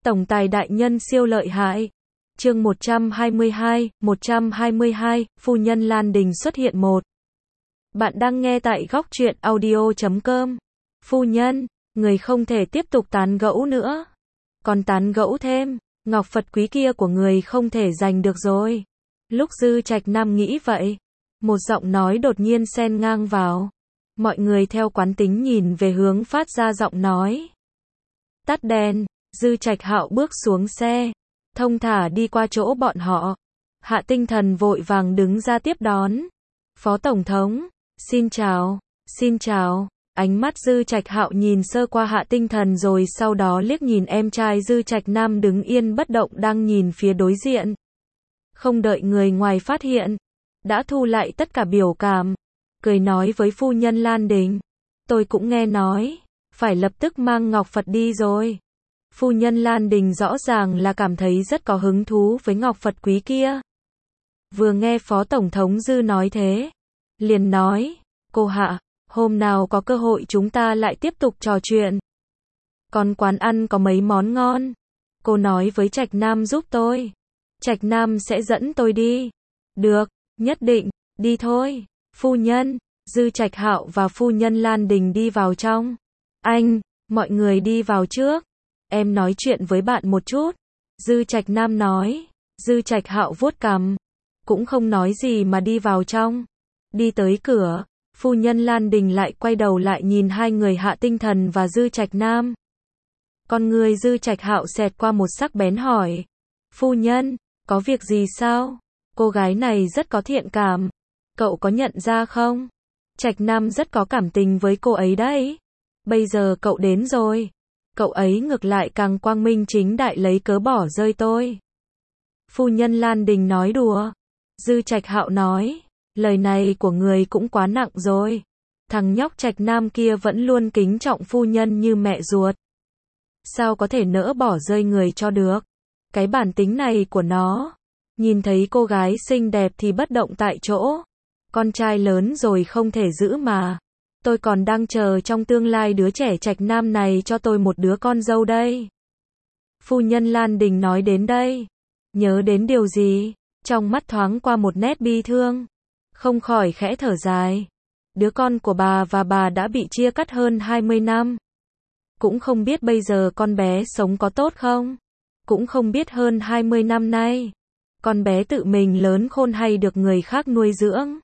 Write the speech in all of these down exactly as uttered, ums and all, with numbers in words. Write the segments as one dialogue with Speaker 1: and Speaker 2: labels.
Speaker 1: Tổng tài đại nhân siêu lợi hại. Chương một trăm hai mươi hai, một trăm hai mươi hai, Phu nhân Lan Đình xuất hiện một. Bạn đang nghe tại góc truyện audio chấm com. Phu nhân, người không thể tiếp tục tán gẫu nữa. Còn tán gẫu thêm, ngọc Phật quý kia của người không thể giành được rồi. Lúc Dư Trạch Nam nghĩ vậy, một giọng nói đột nhiên xen ngang vào. Mọi người theo quán tính nhìn về hướng phát ra giọng nói. Tắt đèn, Dư Trạch Hạo bước xuống xe, thông thả đi qua chỗ bọn họ. Hạ Tinh Thần vội vàng đứng ra tiếp đón. Phó Tổng thống, xin chào, xin chào. Ánh mắt Dư Trạch Hạo nhìn sơ qua Hạ Tinh Thần rồi sau đó liếc nhìn em trai Dư Trạch Nam đứng yên bất động đang nhìn phía đối diện. Không đợi người ngoài phát hiện, đã thu lại tất cả biểu cảm, cười nói với phu nhân Lan Đình. Tôi cũng nghe nói, phải lập tức mang ngọc Phật đi rồi. Phu nhân Lan Đình rõ ràng là cảm thấy rất có hứng thú với ngọc Phật quý kia. Vừa nghe Phó Tổng thống Dư nói thế, liền nói, cô Hạ, hôm nào có cơ hội chúng ta lại tiếp tục trò chuyện. Còn quán ăn có mấy món ngon, cô nói với Trạch Nam giúp tôi. Trạch Nam sẽ dẫn tôi đi. Được, nhất định, đi thôi. Phu nhân, Dư Trạch Hạo và phu nhân Lan Đình đi vào trong. Anh, mọi người đi vào trước. Em nói chuyện với bạn một chút. Dư Trạch Nam nói. Dư Trạch Hạo vuốt cằm, cũng không nói gì mà đi vào trong. Đi tới cửa, phu nhân Lan Đình lại quay đầu lại nhìn hai người Hạ Tinh Thần và Dư Trạch Nam. Con người Dư Trạch Hạo xẹt qua một sắc bén hỏi. Phu nhân, có việc gì sao? Cô gái này rất có thiện cảm. Cậu có nhận ra không? Trạch Nam rất có cảm tình với cô ấy đấy. Bây giờ cậu đến rồi, cậu ấy ngược lại càng quang minh chính đại lấy cớ bỏ rơi tôi. Phu nhân Lan Đình nói đùa. Dư Trạch Hạo nói, lời này của người cũng quá nặng rồi. Thằng nhóc Trạch Nam kia vẫn luôn kính trọng phu nhân như mẹ ruột. Sao có thể nỡ bỏ rơi người cho được? Cái bản tính này của nó, nhìn thấy cô gái xinh đẹp thì bất động tại chỗ. Con trai lớn rồi không thể giữ mà. Tôi còn đang chờ trong tương lai đứa trẻ Trạch Nam này cho tôi một đứa con dâu đây. Phu nhân Lan Đình nói đến đây, nhớ đến điều gì, trong mắt thoáng qua một nét bi thương, không khỏi khẽ thở dài. Đứa con của bà và bà đã bị chia cắt hơn hai mươi năm. Cũng không biết bây giờ con bé sống có tốt không? Cũng không biết hơn hai mươi năm nay, con bé tự mình lớn khôn hay được người khác nuôi dưỡng.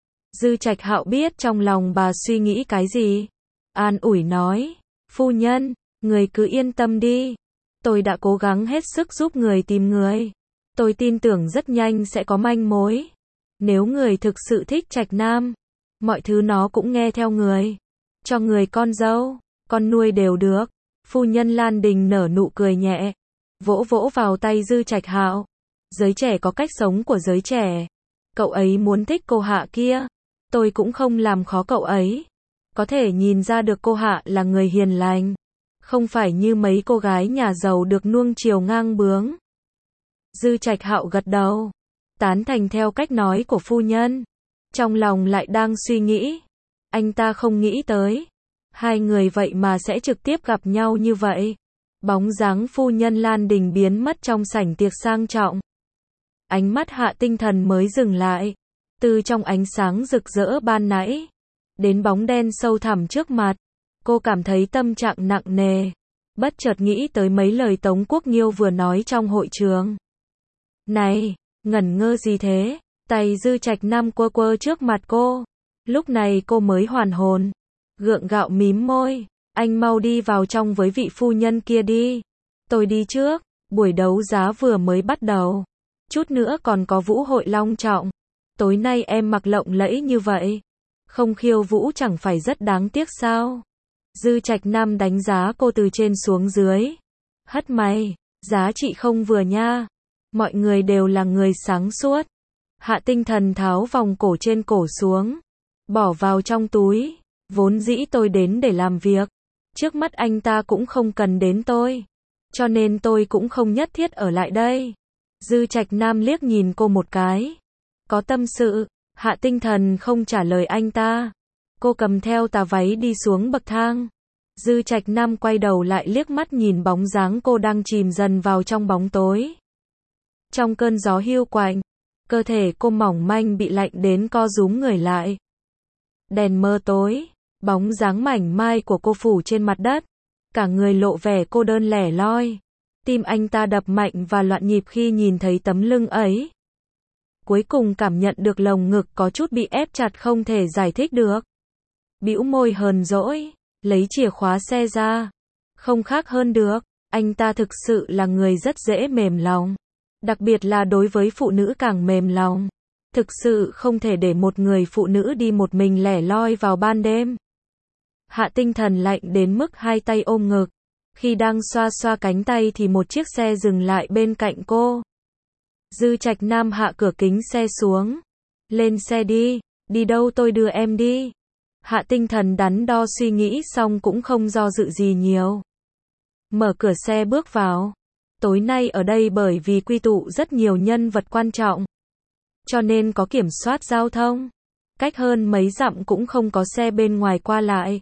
Speaker 1: Dư Trạch Hạo biết trong lòng bà suy nghĩ cái gì. An ủi nói, phu nhân, người cứ yên tâm đi. Tôi đã cố gắng hết sức giúp người tìm người. Tôi tin tưởng rất nhanh sẽ có manh mối. Nếu người thực sự thích Trạch Nam, mọi thứ nó cũng nghe theo người. Cho người con dâu, con nuôi đều được. Phu nhân Lan Đình nở nụ cười nhẹ, vỗ vỗ vào tay Dư Trạch Hạo. Giới trẻ có cách sống của giới trẻ. Cậu ấy muốn thích cô Hạ kia, tôi cũng không làm khó cậu ấy. Có thể nhìn ra được cô Hạ là người hiền lành, không phải như mấy cô gái nhà giàu được nuông chiều ngang bướng. Dư Trạch Hạo gật đầu, tán thành theo cách nói của phu nhân. Trong lòng lại đang suy nghĩ, anh ta không nghĩ tới, hai người vậy mà sẽ trực tiếp gặp nhau như vậy. Bóng dáng phu nhân Lan Đình biến mất trong sảnh tiệc sang trọng. Ánh mắt Hạ Tinh Thần mới dừng lại, từ trong ánh sáng rực rỡ ban nãy, đến bóng đen sâu thẳm trước mặt. Cô cảm thấy tâm trạng nặng nề, bất chợt nghĩ tới mấy lời Tống Quốc Nghiêu vừa nói trong hội trường. Này, ngẩn ngơ gì thế? Tay Dư Trạch Nam quơ quơ trước mặt cô. Lúc này cô mới hoàn hồn, gượng gạo mím môi. Anh mau đi vào trong với vị phu nhân kia đi. Tôi đi trước, buổi đấu giá vừa mới bắt đầu. Chút nữa còn có vũ hội long trọng. Tối nay em mặc lộng lẫy như vậy, không khiêu vũ chẳng phải rất đáng tiếc sao? Dư Trạch Nam đánh giá cô từ trên xuống dưới. Hất mày, giá trị không vừa nha. Mọi người đều là người sáng suốt. Hạ Tinh Thần tháo vòng cổ trên cổ xuống, bỏ vào trong túi. Vốn dĩ tôi đến để làm việc, trước mắt anh ta cũng không cần đến tôi, cho nên tôi cũng không nhất thiết ở lại đây. Dư Trạch Nam liếc nhìn cô một cái. Có tâm sự. Hạ Tinh Thần không trả lời anh ta. Cô cầm theo tà váy đi xuống bậc thang. Dư Trạch Nam quay đầu lại liếc mắt nhìn bóng dáng cô đang chìm dần vào trong bóng tối. Trong cơn gió hiu quạnh, cơ thể cô mỏng manh bị lạnh đến co rúm người lại. Đèn mờ tối, bóng dáng mảnh mai của cô phủ trên mặt đất, cả người lộ vẻ cô đơn lẻ loi. Tim anh ta đập mạnh và loạn nhịp khi nhìn thấy tấm lưng ấy. Cuối cùng cảm nhận được lồng ngực có chút bị ép chặt không thể giải thích được. Bĩu môi hờn dỗi, lấy chìa khóa xe ra. Không khác hơn được, anh ta thực sự là người rất dễ mềm lòng. Đặc biệt là đối với phụ nữ càng mềm lòng. Thực sự không thể để một người phụ nữ đi một mình lẻ loi vào ban đêm. Hạ Tinh Thần lạnh đến mức hai tay ôm ngực. Khi đang xoa xoa cánh tay thì một chiếc xe dừng lại bên cạnh cô. Dư Trạch Nam hạ cửa kính xe xuống. Lên xe đi, đi đâu tôi đưa em đi. Hạ Tinh Thần đắn đo suy nghĩ xong cũng không do dự gì nhiều. Mở cửa xe bước vào. Tối nay ở đây bởi vì quy tụ rất nhiều nhân vật quan trọng. Cho nên có kiểm soát giao thông. Cách hơn mấy dặm cũng không có xe bên ngoài qua lại.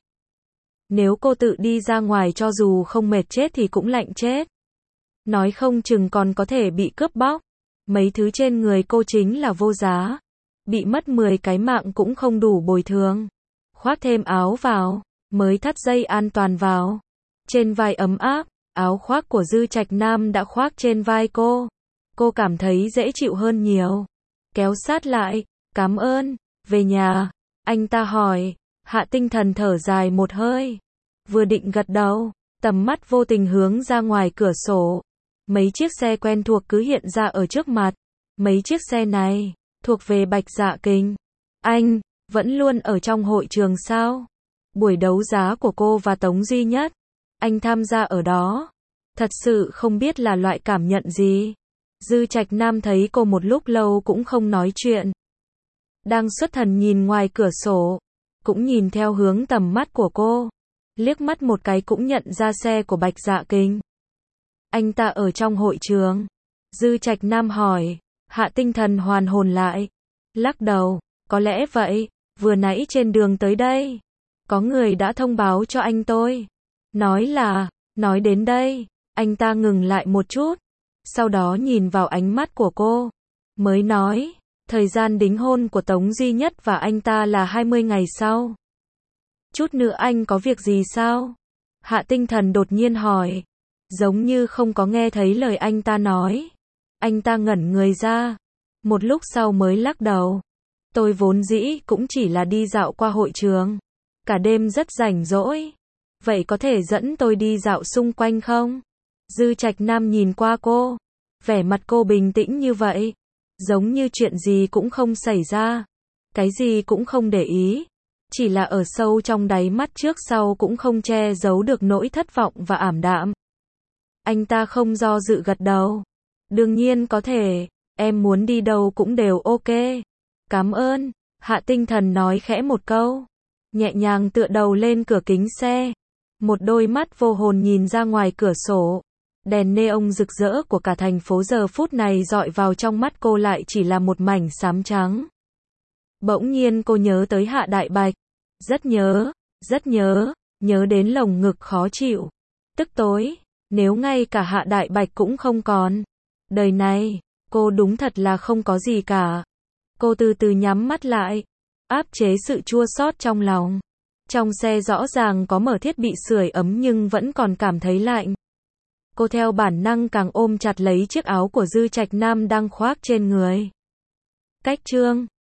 Speaker 1: Nếu cô tự đi ra ngoài cho dù không mệt chết thì cũng lạnh chết. Nói không chừng còn có thể bị cướp bóc. Mấy thứ trên người cô chính là vô giá. Bị mất mười cái mạng cũng không đủ bồi thường. Khoác thêm áo vào, mới thắt dây an toàn vào. Trên vai ấm áp, áo khoác của Dư Trạch Nam đã khoác trên vai cô. Cô cảm thấy dễ chịu hơn nhiều. Kéo sát lại, cảm ơn, về nhà. Anh ta hỏi, Hạ Tinh Thần thở dài một hơi. Vừa định gật đầu, tầm mắt vô tình hướng ra ngoài cửa sổ. Mấy chiếc xe quen thuộc cứ hiện ra ở trước mặt. Mấy chiếc xe này, thuộc về Bạch Dạ Kình. Anh, vẫn luôn ở trong hội trường sao? Buổi đấu giá của cô và Tống Duy Nhất. Anh tham gia ở đó. Thật sự không biết là loại cảm nhận gì. Dư Trạch Nam thấy cô một lúc lâu cũng không nói chuyện. Đang xuất thần nhìn ngoài cửa sổ. Cũng nhìn theo hướng tầm mắt của cô. Liếc mắt một cái cũng nhận ra xe của Bạch Dạ Kình. Anh ta ở trong hội trường. Dư Trạch Nam hỏi. Hạ Tinh Thần hoàn hồn lại. Lắc đầu. Có lẽ vậy. Vừa nãy trên đường tới đây. Có người đã thông báo cho anh tôi. Nói là. Nói đến đây. Anh ta ngừng lại một chút. Sau đó nhìn vào ánh mắt của cô. Mới nói. Thời gian đính hôn của Tống Duy Nhất và anh ta là hai mươi ngày sau. Chút nữa anh có việc gì sao? Hạ Tinh Thần đột nhiên hỏi. Giống như không có nghe thấy lời anh ta nói. Anh ta ngẩn người ra. Một lúc sau mới lắc đầu. Tôi vốn dĩ cũng chỉ là đi dạo qua hội trường. Cả đêm rất rảnh rỗi. Vậy có thể dẫn tôi đi dạo xung quanh không? Dư Trạch Nam nhìn qua cô. Vẻ mặt cô bình tĩnh như vậy. Giống như chuyện gì cũng không xảy ra. Cái gì cũng không để ý. Chỉ là ở sâu trong đáy mắt trước sau cũng không che giấu được nỗi thất vọng và ảm đạm. Anh ta không do dự gật đầu. Đương nhiên có thể. Em muốn đi đâu cũng đều ok. Cảm ơn. Hạ Tinh Thần nói khẽ một câu. Nhẹ nhàng tựa đầu lên cửa kính xe. Một đôi mắt vô hồn nhìn ra ngoài cửa sổ. Đèn neon rực rỡ của cả thành phố giờ phút này dọi vào trong mắt cô lại chỉ là một mảnh xám trắng. Bỗng nhiên cô nhớ tới Hạ Đại Bạch. Rất nhớ, rất nhớ, nhớ đến lồng ngực khó chịu. Tức tối, nếu ngay cả Hạ Đại Bạch cũng không còn. Đời này, cô đúng thật là không có gì cả. Cô từ từ nhắm mắt lại, áp chế sự chua xót trong lòng. Trong xe rõ ràng có mở thiết bị sưởi ấm nhưng vẫn còn cảm thấy lạnh. Cô theo bản năng càng ôm chặt lấy chiếc áo của Dư Trạch Nam đang khoác trên người. Cách chương